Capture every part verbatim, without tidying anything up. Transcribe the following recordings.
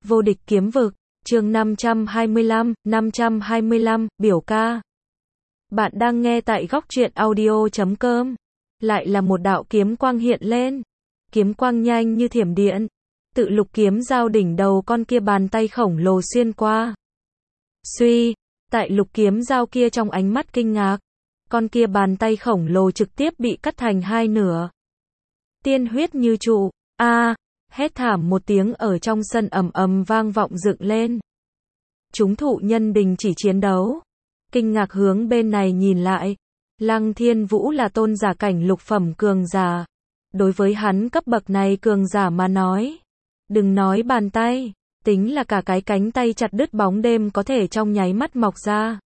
Vô địch kiếm vực, chương năm trăm hai mươi lăm, năm trăm hai mươi lăm, biểu ca. Bạn đang nghe tại góc truyện audio chấm com. Lại là một đạo kiếm quang hiện lên. Kiếm quang nhanh như thiểm điện. Tự lục kiếm giao đỉnh đầu con kia bàn tay khổng lồ xuyên qua. Suy, tại lục kiếm giao kia trong ánh mắt kinh ngạc. Con kia bàn tay khổng lồ trực tiếp bị cắt thành hai nửa. Tiên huyết như trụ, a à, hét thảm một tiếng ở trong sân ầm ầm vang vọng dựng lên. Chúng thụ nhân đình chỉ chiến đấu. Kinh ngạc hướng bên này nhìn lại. Lăng Thiên Vũ là tôn giả cảnh lục phẩm cường giả. Đối với hắn cấp bậc này cường giả mà nói. Đừng nói bàn tay, tính là cả cái cánh tay chặt đứt bóng đêm có thể trong nháy mắt mọc ra.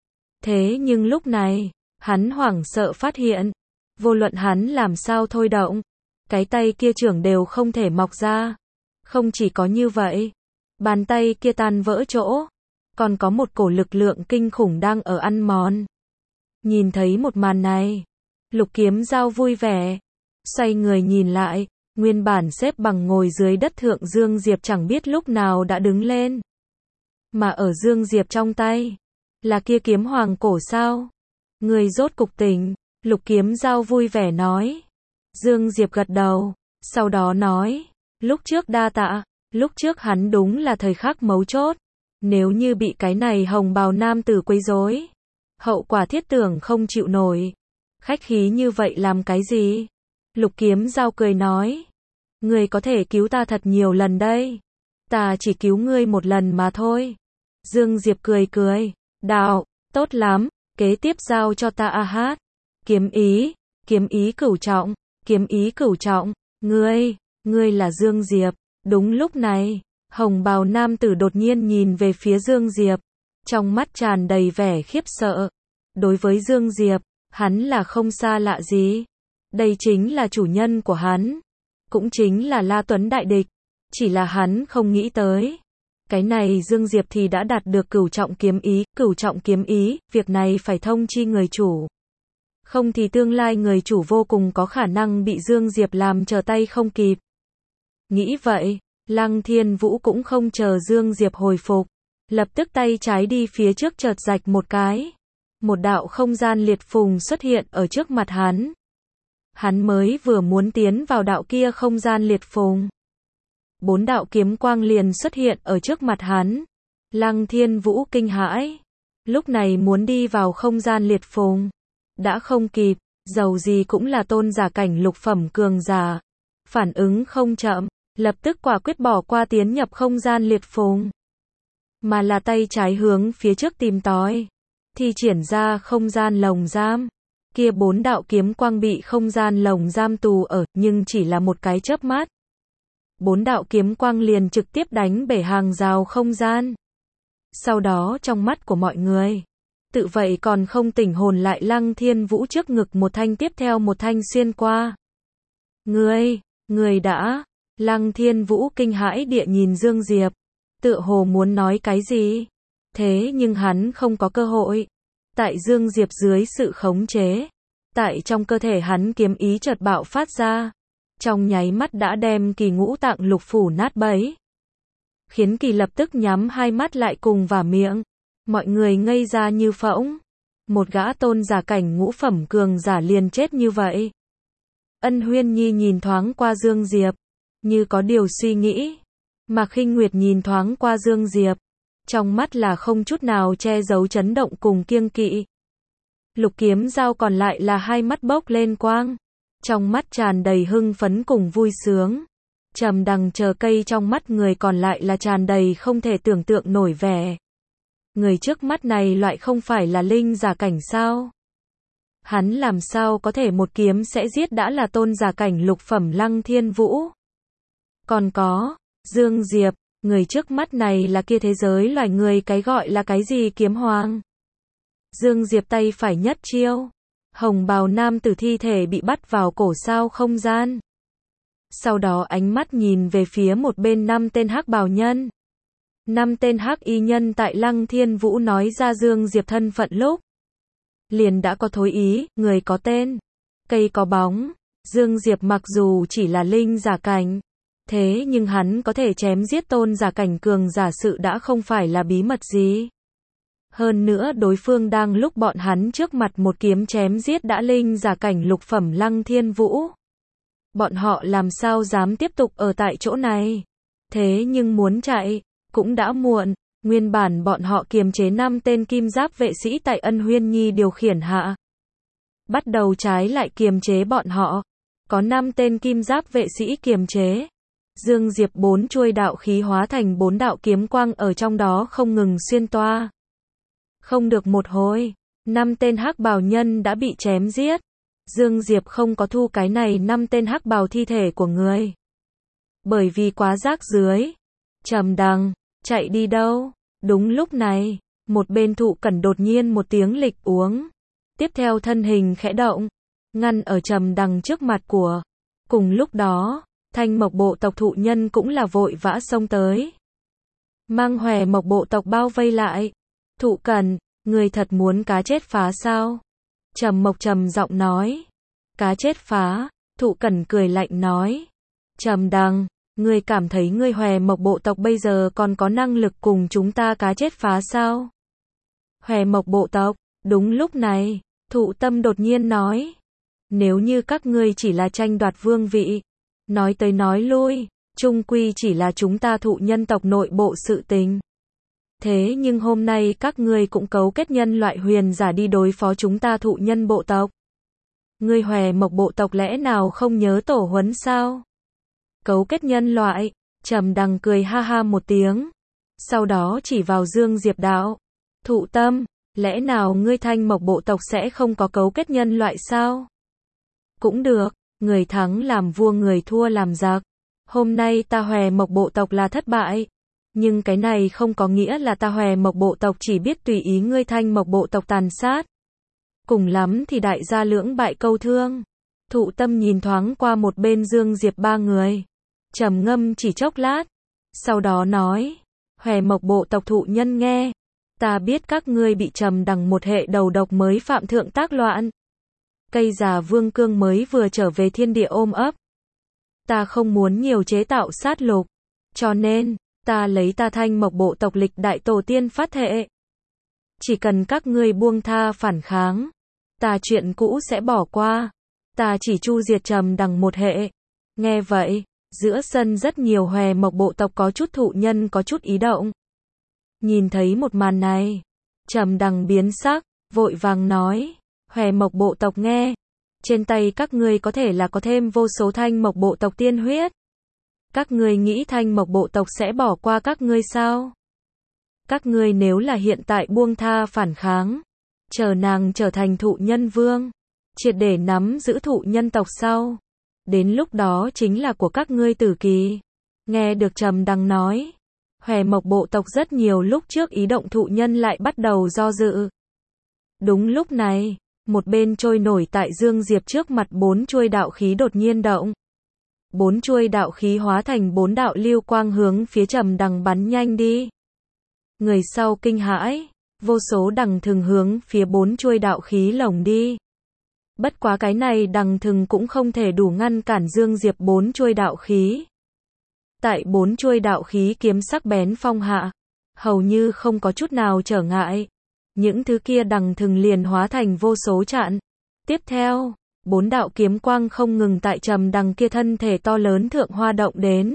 Thế nhưng lúc này, hắn hoảng sợ phát hiện. Vô luận hắn làm sao thôi động. Cái tay kia trưởng đều không thể mọc ra. Không chỉ có như vậy. Bàn tay kia tan vỡ chỗ. Còn có một cổ lực lượng kinh khủng đang ở ăn mòn. Nhìn thấy một màn này. Lục kiếm giao vui vẻ. Xoay người nhìn lại. Nguyên bản xếp bằng ngồi dưới đất thượng Dương Diệp chẳng biết lúc nào đã đứng lên. Mà ở Dương Diệp trong tay. Là kia kiếm hoàng cổ sao. Người rốt cục tỉnh. Lục kiếm giao vui vẻ nói. Dương Diệp gật đầu, sau đó nói, lúc trước đa tạ, lúc trước hắn đúng là thời khắc mấu chốt, nếu như bị cái này hồng bào nam tử quấy rối, hậu quả thiết tưởng không chịu nổi. Khách khí như vậy làm cái gì? Lục kiếm giao cười nói, ngươi có thể cứu ta thật nhiều lần đây, ta chỉ cứu ngươi một lần mà thôi. Dương Diệp cười cười, đạo, tốt lắm, kế tiếp giao cho ta a hát, kiếm ý, kiếm ý cửu trọng. Kiếm ý cửu trọng, ngươi, ngươi là Dương Diệp. Đúng lúc này, hồng bào nam tử đột nhiên nhìn về phía Dương Diệp, trong mắt tràn đầy vẻ khiếp sợ. Đối với Dương Diệp, hắn là không xa lạ gì. Đây chính là chủ nhân của hắn, cũng chính là La Tuấn đại địch, chỉ là hắn không nghĩ tới. Cái này Dương Diệp thì đã đạt được cửu trọng kiếm ý, cửu trọng kiếm ý, việc này phải thông chi người chủ. Không thì tương lai người chủ vô cùng có khả năng bị Dương Diệp làm trở tay không kịp. Nghĩ vậy, Lăng Thiên Vũ cũng không chờ Dương Diệp hồi phục. Lập tức tay trái đi phía trước chợt rạch một cái. Một đạo không gian liệt phùng xuất hiện ở trước mặt hắn. Hắn mới vừa muốn tiến vào đạo kia không gian liệt phùng. Bốn đạo kiếm quang liền xuất hiện ở trước mặt hắn. Lăng Thiên Vũ kinh hãi. Lúc này muốn đi vào không gian liệt phùng. Đã không kịp, dầu gì cũng là tôn giả cảnh lục phẩm cường giả. Phản ứng không chậm, lập tức quả quyết bỏ qua tiến nhập không gian liệt phùng. Mà là tay trái hướng phía trước tìm tòi. Thì triển ra không gian lồng giam. Kia bốn đạo kiếm quang bị không gian lồng giam tù ở, nhưng chỉ là một cái chớp mắt. Bốn đạo kiếm quang liền trực tiếp đánh bể hàng rào không gian. Sau đó trong mắt của mọi người. Tự vậy còn không tỉnh hồn lại Lăng Thiên Vũ trước ngực một thanh tiếp theo một thanh xuyên qua. Ngươi, ngươi đã, Lăng Thiên Vũ kinh hãi địa nhìn Dương Diệp, tựa hồ muốn nói cái gì. Thế nhưng hắn không có cơ hội. Tại Dương Diệp dưới sự khống chế, tại trong cơ thể hắn kiếm ý chợt bạo phát ra. Trong nháy mắt đã đem Kỳ ngũ tạng lục phủ nát bấy. Khiến Kỳ lập tức nhắm hai mắt lại cùng vào miệng. Mọi người ngây ra như phỗng. Một gã tôn giả cảnh ngũ phẩm cường giả liền chết như vậy. Ân Huyên Nhi nhìn thoáng qua Dương Diệp, như có điều suy nghĩ. Mà Khinh Nguyệt nhìn thoáng qua Dương Diệp, trong mắt là không chút nào che giấu chấn động cùng kiêng kỵ. Lục kiếm giao còn lại là hai mắt bốc lên quang, trong mắt tràn đầy hưng phấn cùng vui sướng. Trầm đằng chờ cây trong mắt người còn lại là tràn đầy không thể tưởng tượng nổi vẻ. Người trước mắt này loại không phải là linh giả cảnh sao? Hắn làm sao có thể một kiếm sẽ giết đã là tôn giả cảnh lục phẩm Lăng Thiên Vũ? Còn có, Dương Diệp, người trước mắt này là kia thế giới loài người cái gọi là cái gì kiếm hoàng? Dương Diệp tay phải nhất chiêu. Hồng bào nam tử thi thể bị bắt vào cổ sao không gian. Sau đó ánh mắt nhìn về phía một bên năm tên hắc bào nhân. Năm tên hắc y nhân tại Lăng Thiên Vũ nói ra Dương Diệp thân phận lúc. Liền đã có thối ý, người có tên, cây có bóng. Dương Diệp mặc dù chỉ là linh giả cảnh. Thế nhưng hắn có thể chém giết tôn giả cảnh cường giả sự đã không phải là bí mật gì. Hơn nữa đối phương đang lúc bọn hắn trước mặt một kiếm chém giết đã linh giả cảnh lục phẩm Lăng Thiên Vũ. Bọn họ làm sao dám tiếp tục ở tại chỗ này. Thế nhưng muốn chạy, cũng đã muộn. Nguyên bản bọn họ kiềm chế năm tên kim giáp vệ sĩ tại Ân Huyên Nhi điều khiển hạ. Bắt đầu trái lại kiềm chế bọn họ. Có năm tên kim giáp vệ sĩ kiềm chế. Dương Diệp bốn chuôi đạo khí hóa thành bốn đạo kiếm quang ở trong đó không ngừng xuyên toa. Không được một hồi, năm tên hắc bào nhân đã bị chém giết. Dương Diệp không có thu cái này năm tên hắc bào thi thể của người. Bởi vì quá rác dưới. Trầm Đằng, chạy đi đâu? Đúng lúc này, một bên Thụ Cẩn đột nhiên một tiếng lịch uống. Tiếp theo thân hình khẽ động, ngăn ở Trầm Đằng trước mặt của. Cùng lúc đó, Thanh Mộc bộ tộc thụ nhân cũng là vội vã xông tới. Mang Hòe Mộc bộ tộc bao vây lại. Thụ Cẩn, người thật muốn cá chết phá sao? Trầm Mộc trầm giọng nói. Cá chết phá, Thụ Cẩn cười lạnh nói. Trầm Đằng, ngươi cảm thấy ngươi Hòe Mộc bộ tộc bây giờ còn có năng lực cùng chúng ta cá chết phá sao? Hòe Mộc bộ tộc, đúng lúc này, Thụ Tâm đột nhiên nói. Nếu như các ngươi chỉ là tranh đoạt vương vị, nói tới nói lui, chung quy chỉ là chúng ta thụ nhân tộc nội bộ sự tình. Thế nhưng hôm nay các ngươi cũng cấu kết nhân loại huyền giả đi đối phó chúng ta thụ nhân bộ tộc. Ngươi Hòe Mộc bộ tộc lẽ nào không nhớ tổ huấn sao? Cấu kết nhân loại, Trầm Đằng cười ha ha một tiếng. Sau đó chỉ vào Dương Diệp đạo. Thụ Tâm, lẽ nào ngươi Thanh Mộc bộ tộc sẽ không có cấu kết nhân loại sao? Cũng được, người thắng làm vua người thua làm giặc. Hôm nay ta Hòe Mộc bộ tộc là thất bại. Nhưng cái này không có nghĩa là ta Hòe Mộc bộ tộc chỉ biết tùy ý ngươi Thanh Mộc bộ tộc tàn sát. Cùng lắm thì đại gia lưỡng bại câu thương. Thụ Tâm nhìn thoáng qua một bên Dương Diệp ba người. Trầm ngâm chỉ chốc lát. Sau đó nói. Hòe Mộc bộ tộc thụ nhân nghe. Ta biết các ngươi bị Trầm Đằng một hệ đầu độc mới phạm thượng tác loạn. Cây già Vương Cương mới vừa trở về thiên địa ôm ấp. Ta không muốn nhiều chế tạo sát lục. Cho nên, ta lấy ta Thanh Mộc bộ tộc lịch đại tổ tiên phát thệ. Chỉ cần các ngươi buông tha phản kháng, ta chuyện cũ sẽ bỏ qua. Ta chỉ chu diệt Trầm Đằng một hệ. Nghe vậy, giữa sân rất nhiều Hòe Mộc bộ tộc có chút thụ nhân có chút ý động. Nhìn thấy một màn này, Trầm Đằng biến sắc, vội vàng nói. Hòe Mộc bộ tộc nghe. Trên tay các ngươi có thể là có thêm vô số Thanh Mộc bộ tộc tiên huyết. Các ngươi nghĩ Thanh Mộc bộ tộc sẽ bỏ qua các ngươi sao? Các ngươi nếu là hiện tại buông tha phản kháng, chờ nàng trở thành thụ nhân vương, triệt để nắm giữ thụ nhân tộc sau, đến lúc đó chính là của các ngươi tử kỳ. Nghe được Trầm Đằng nói, Hòe Mộc bộ tộc rất nhiều lúc trước ý động thụ nhân lại bắt đầu do dự. Đúng lúc này, một bên trôi nổi tại Dương Diệp trước mặt bốn chuôi đạo khí đột nhiên động. Bốn chuôi đạo khí hóa thành bốn đạo lưu quang hướng phía Trầm Đằng bắn nhanh đi. Người sau kinh hãi, vô số đằng thừng hướng phía bốn chuôi đạo khí lồng đi. Bất quá cái này đằng thừng cũng không thể đủ ngăn cản Dương Diệp bốn chuôi đạo khí. Tại bốn chuôi đạo khí kiếm sắc bén phong hạ, hầu như không có chút nào trở ngại. Những thứ kia đằng thừng liền hóa thành vô số chặn. Tiếp theo, bốn đạo kiếm quang không ngừng tại Trầm Đằng kia thân thể to lớn thượng hoa động đến.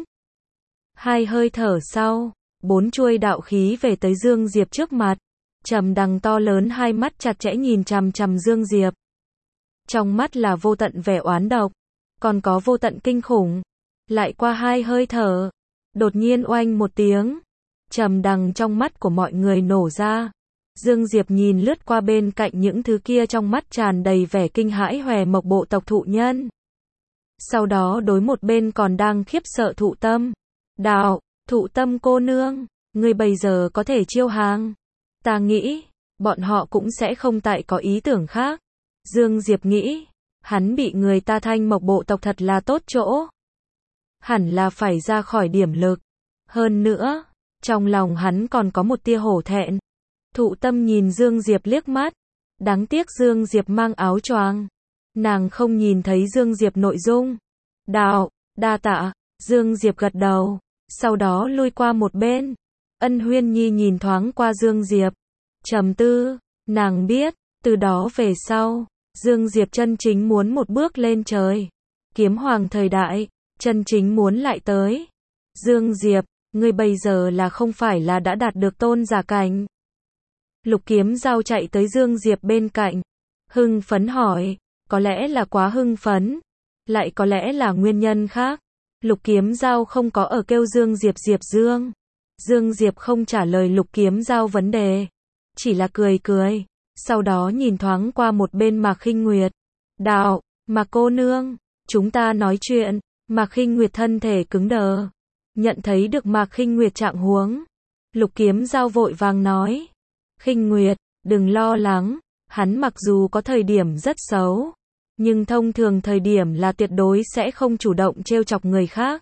Hai hơi thở sau, bốn chuôi đạo khí về tới Dương Diệp trước mặt. Trầm Đằng to lớn hai mắt chặt chẽ nhìn chằm chằm Dương Diệp. Trong mắt là vô tận vẻ oán độc, còn có vô tận kinh khủng. Lại qua hai hơi thở, đột nhiên oanh một tiếng, Trầm Đằng trong mắt của mọi người nổ ra. Dương Diệp nhìn lướt qua bên cạnh những thứ kia trong mắt tràn đầy vẻ kinh hãi Hòe Mộc bộ tộc thụ nhân. Sau đó đối một bên còn đang khiếp sợ Thụ Tâm. Đạo, Thụ Tâm cô nương, ngươi bây giờ có thể chiêu hàng. Ta nghĩ, bọn họ cũng sẽ không tại có ý tưởng khác. Dương Diệp nghĩ, hắn bị người ta Thanh Mộc bộ tộc thật là tốt chỗ. Hẳn là phải ra khỏi điểm lực. Hơn nữa, trong lòng hắn còn có một tia hổ thẹn. Thụ Tâm nhìn Dương Diệp liếc mắt. Đáng tiếc Dương Diệp mang áo choàng. Nàng không nhìn thấy Dương Diệp nội dung. Đạo, đa tạ. Dương Diệp gật đầu, sau đó lui qua một bên. Ân Huyên Nhi nhìn thoáng qua Dương Diệp, trầm tư, nàng biết, từ đó về sau, Dương Diệp chân chính muốn một bước lên trời. Kiếm hoàng thời đại, chân chính muốn lại tới. Dương Diệp, ngươi bây giờ là không phải là đã đạt được tôn giả cảnh? Lục Kiếm Dao chạy tới Dương Diệp bên cạnh, hưng phấn hỏi, có lẽ là quá hưng phấn, lại có lẽ là nguyên nhân khác. Lục Kiếm Dao không có ở kêu Dương Diệp Diệp Dương. Dương Diệp không trả lời Lục Kiếm Dao vấn đề, chỉ là cười cười, sau đó nhìn thoáng qua một bên Mạc Khinh Nguyệt. Đạo, Mạc cô nương, chúng ta nói chuyện. Mạc Khinh Nguyệt thân thể cứng đờ, nhận thấy được Mạc Khinh Nguyệt trạng huống. Lục Kiếm Dao vội vàng nói, Khinh Nguyệt, đừng lo lắng, hắn mặc dù có thời điểm rất xấu, nhưng thông thường thời điểm là tuyệt đối sẽ không chủ động trêu chọc người khác.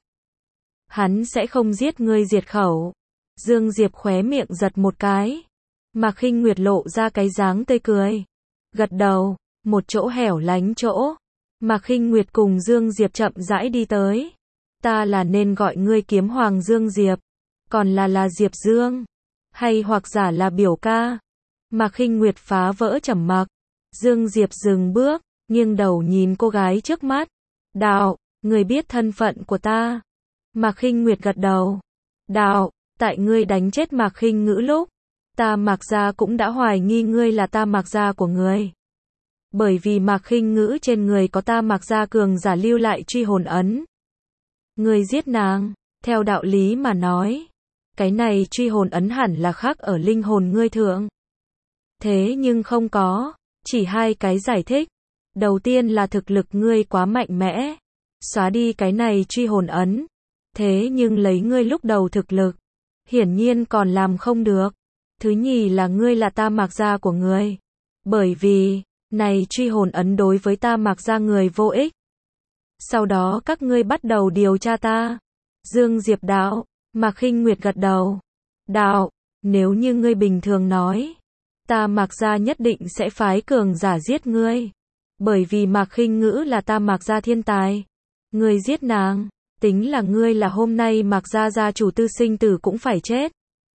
Hắn sẽ không giết ngươi diệt khẩu. Dương Diệp khóe miệng giật một cái. Mạc Khinh Nguyệt lộ ra cái dáng tươi cười, gật đầu. Một chỗ hẻo lánh chỗ, Mạc Khinh Nguyệt cùng Dương Diệp chậm rãi đi tới. Ta là nên gọi ngươi Kiếm Hoàng Dương Diệp, còn là là Diệp Dương, hay hoặc giả là biểu ca? Mạc Khinh Nguyệt phá vỡ trầm mặc. Dương Diệp dừng bước, nghiêng đầu nhìn cô gái trước mắt. Đạo, ngươi biết thân phận của ta? Mạc Khinh Nguyệt gật đầu. Đạo, tại ngươi đánh chết Mạc Khinh Ngữ lúc, ta Mạc gia cũng đã hoài nghi ngươi là ta Mạc gia của ngươi. Bởi vì Mạc Khinh Ngữ trên người có ta Mạc gia cường giả lưu lại truy hồn ấn. Ngươi giết nàng, theo đạo lý mà nói, cái này truy hồn ấn hẳn là khắc ở linh hồn ngươi thượng. Thế nhưng không có, chỉ hai cái giải thích. Đầu tiên là thực lực ngươi quá mạnh mẽ, xóa đi cái này truy hồn ấn. Thế nhưng lấy ngươi lúc đầu thực lực, hiển nhiên còn làm không được. Thứ nhì là ngươi là ta Mạc gia của ngươi. Bởi vì, này truy hồn ấn đối với ta Mạc gia người vô ích. Sau đó các ngươi bắt đầu điều tra ta. Dương Diệp đạo, Mạc Khinh Nguyệt gật đầu. Đạo, nếu như ngươi bình thường nói, ta Mạc gia nhất định sẽ phái cường giả giết ngươi. Bởi vì Mạc Khinh Ngữ là ta Mạc gia thiên tài. Ngươi giết nàng, tính là ngươi là hôm nay Mạc gia gia chủ tư sinh tử cũng phải chết.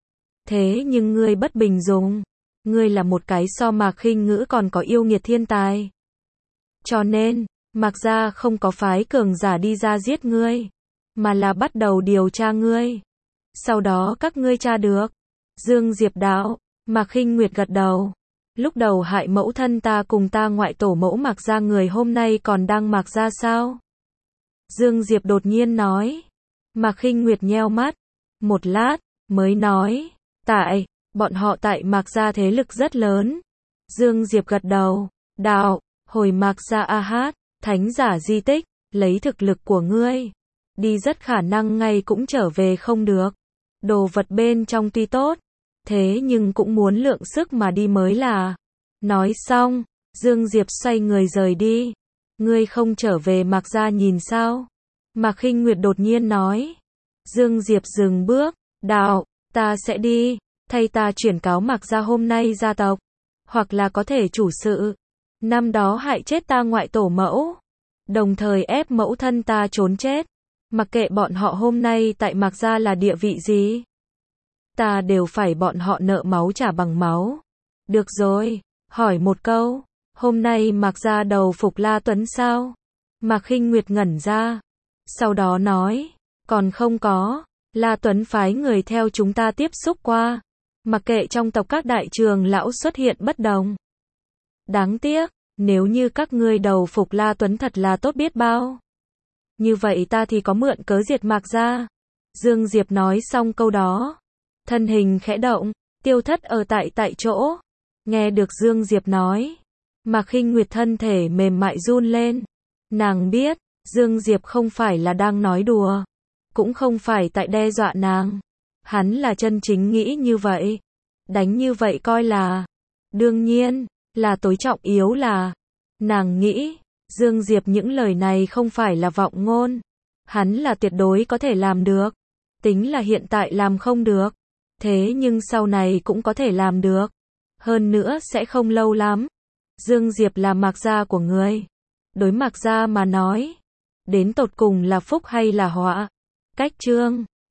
Thế nhưng ngươi bất bình dùng, ngươi là một cái so Mạc Khinh Ngữ còn có yêu nghiệt thiên tài. Cho nên, Mạc gia không có phái cường giả đi ra giết ngươi, mà là bắt đầu điều tra ngươi. Sau đó các ngươi tra được. Dương Diệp đạo, Mạc Khinh Nguyệt gật đầu. Lúc đầu hại mẫu thân ta cùng ta ngoại tổ mẫu Mạc gia người hôm nay còn đang Mạc gia sao? Dương Diệp đột nhiên nói. Mạc Khinh Nguyệt nheo mắt, một lát, mới nói, tại, bọn họ tại Mạc gia thế lực rất lớn. Dương Diệp gật đầu, đạo, hồi Mạc gia A Hát, thánh giả di tích, lấy thực lực của ngươi, đi rất khả năng ngay cũng trở về không được. Đồ vật bên trong tuy tốt, thế nhưng cũng muốn lượng sức mà đi mới là. Nói xong, Dương Diệp xoay người rời đi. Ngươi không trở về Mạc gia nhìn sao? Mạc Khinh Nguyệt đột nhiên nói. Dương Diệp dừng bước, đạo, ta sẽ đi, thay ta chuyển cáo Mạc gia hôm nay gia tộc, hoặc là có thể chủ sự, năm đó hại chết ta ngoại tổ mẫu, đồng thời ép mẫu thân ta trốn chết, mặc kệ bọn họ hôm nay tại Mạc gia là địa vị gì, ta đều phải bọn họ nợ máu trả bằng máu. Được rồi, hỏi một câu, hôm nay Mạc gia đầu phục La Tuấn sao? Mạc Khinh Nguyệt ngẩn ra, sau đó nói, còn không có, La Tuấn phái người theo chúng ta tiếp xúc qua, mặc kệ trong tộc các đại trường lão xuất hiện bất đồng. Đáng tiếc, nếu như các ngươi đầu phục La Tuấn thật là tốt biết bao. Như vậy ta thì có mượn cớ diệt Mạc gia. Dương Diệp nói xong câu đó, thân hình khẽ động, tiêu thất ở tại tại chỗ. Nghe được Dương Diệp nói, Mạc Khinh Nguyệt thân thể mềm mại run lên. Nàng biết, Dương Diệp không phải là đang nói đùa, cũng không phải tại đe dọa nàng. Hắn là chân chính nghĩ như vậy. Đánh như vậy coi là, đương nhiên, là tối trọng yếu là, nàng nghĩ, Dương Diệp những lời này không phải là vọng ngôn. Hắn là tuyệt đối có thể làm được. Tính là hiện tại làm không được, thế nhưng sau này cũng có thể làm được. Hơn nữa sẽ không lâu lắm. Dương Diệp là Mạc gia của người. Đối Mạc gia mà nói, đến tột cùng là phúc hay là họa, Cách chương